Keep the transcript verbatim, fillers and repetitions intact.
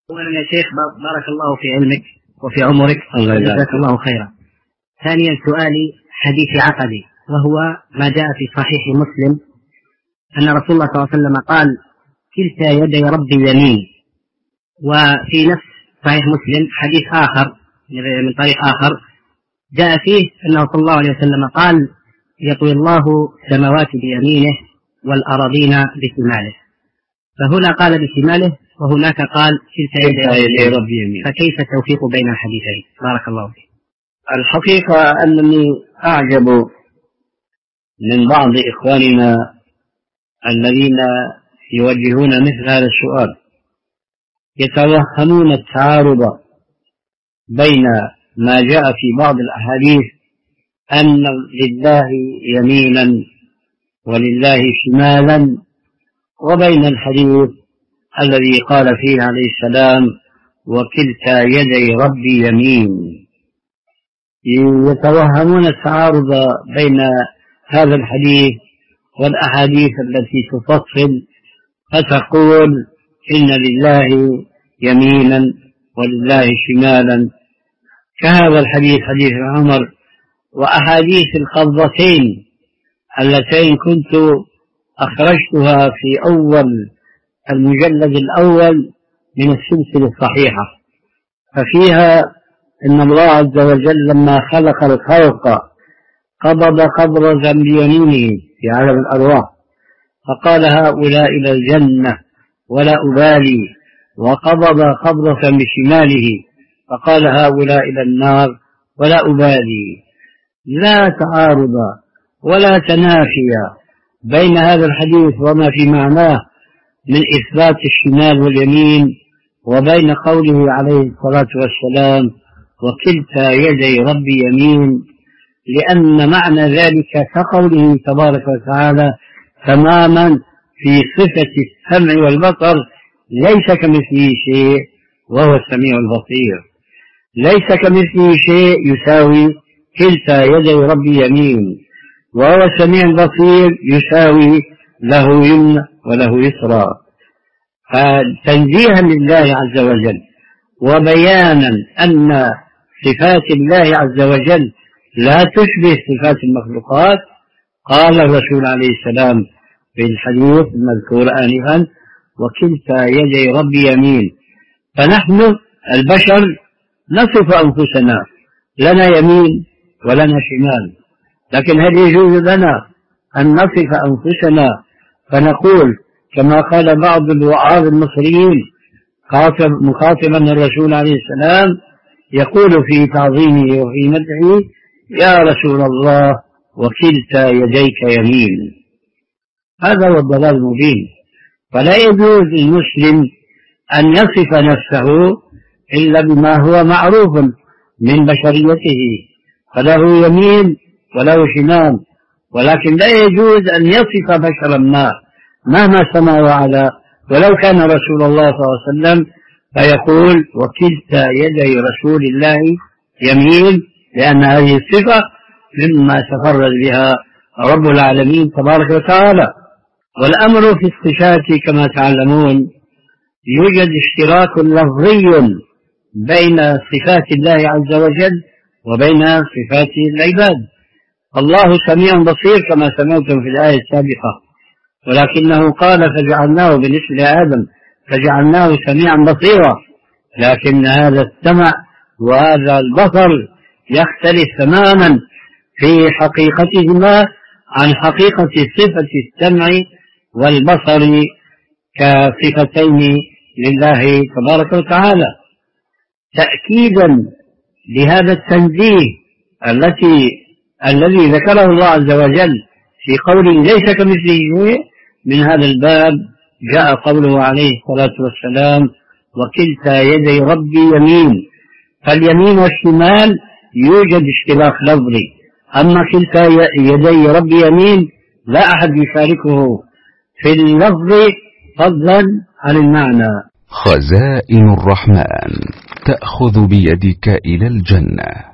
أولا يا شيخ بارك الله في علمك وفي عمرك جزاك الله خيرا. ثانيا سؤالي حديث عقدي، وهو ما جاء في صحيح مسلم أن رسول الله صلى الله عليه وسلم قال كلتا يدي ربي يمين. وفي نفس صحيح مسلم حديث آخر من طريق آخر جاء فيه أنه صلى الله عليه وسلم قال يطوي الله السماوات بيمينه والأراضين بشماله، فهنا قال بشماله وهناك قال كلتا يدي ربي يمين، فكيف التوفيق بين الحديثين؟ بارك الله فيك. الحقيقة أنني أعجب من بعض إخواننا الذين يوجهون مثل هذا السؤال، يتوهمون التعارض بين ما جاء في بعض الأحاديث أن لله يمينا ولله شمالا، وبين الحديث الذي قال فيه عليه السلام وكلتا يدي ربي يمين. يتوهمون التعارض بين هذا الحديث والأحاديث التي تفصل فتقول إن لله يمينا ولله شمالا، كهذا الحديث حديث عمر وأحاديث القبضتين اللتين كنت أخرجتها في أول المجلد الأول من السلسلة الصحيحة، ففيها إن الله عز وجل لما خلق الخلق قبض قبضة بيمينه في عالم الأرواح فقال هؤلاء إلى الجنة ولا أبالي، وقبض قبضة بشماله فقال هؤلاء إلى النار ولا أبالي. لا تعارض ولا تنافي بين هذا الحديث وما في معناه من إثبات الشمال واليمين وبين قوله عليه الصلاة والسلام وكلتا يدي ربي يمين، لأن معنى ذلك كقوله تبارك وتعالى تماما في صفة السمع والبصر ليس كمثله شيء وهو السميع البصير. ليس كمثله شيء يساوي كلتا يدي ربي يمين، وهو السميع البصير يساوي له يمنى وله يسرى. فتنزيها لله عز وجل وبيانا أن صفات الله عز وجل لا تشبه صفات المخلوقات، قال الرسول عليه السلام في الحديث المذكور آنفا وكلتا يدي ربي يمين. فنحن البشر نصف أنفسنا لنا يمين ولنا شمال، لكن هل يجوز لنا أن نصف أنفسنا فنقول كما قال بعض الوعاظ المصريين مخاطبا الرسول عليه السلام يقول في تعظيمه وفي مدحه يا رسول الله وكلتا يديك يمين؟ هذا هو الضلال المبين. فلا يجوز للمسلم أن يصف نفسه إلا بما هو معروف من بشريته، فله يمين وله شمال، ولكن لا يجوز أن يصف بشرا ما مهما سما وعلا ولو كان رسول الله صلى الله عليه وسلم فيقول وكلتا يدي رسول الله يمين، لأن هذه الصفة مما تفرد بها رب العالمين تبارك وتعالى. والأمر في الصفات كما تعلمون يوجد اشتراك لفظي بين صفات الله عز وجل وبين صفات العباد. الله سميع بصير كما سمعتم في الآية السابقة، ولكنه قال فجعلناه بالنسبة لآدم فجعلناه سميعا بصيرا، لكن هذا السمع وهذا البصر يختلف تماما في حقيقتهما عن حقيقة صفة السمع والبصر كصفتين لله تبارك وتعالى. تأكيدا لهذا التنزيه التي الذي ذكره الله عز وجل في قوله ليس كمثله شيء، من هذا الباب جاء قوله عليه الصلاة والسلام وكلتا يدي ربي يمين. فاليمين والشمال يوجد اشتراك لفظي، أما كلتا يدي ربي يمين لا أحد يشاركه في اللفظ فضلا عن المعنى. خزائن الرحمن تأخذ بيدك إلى الجنة.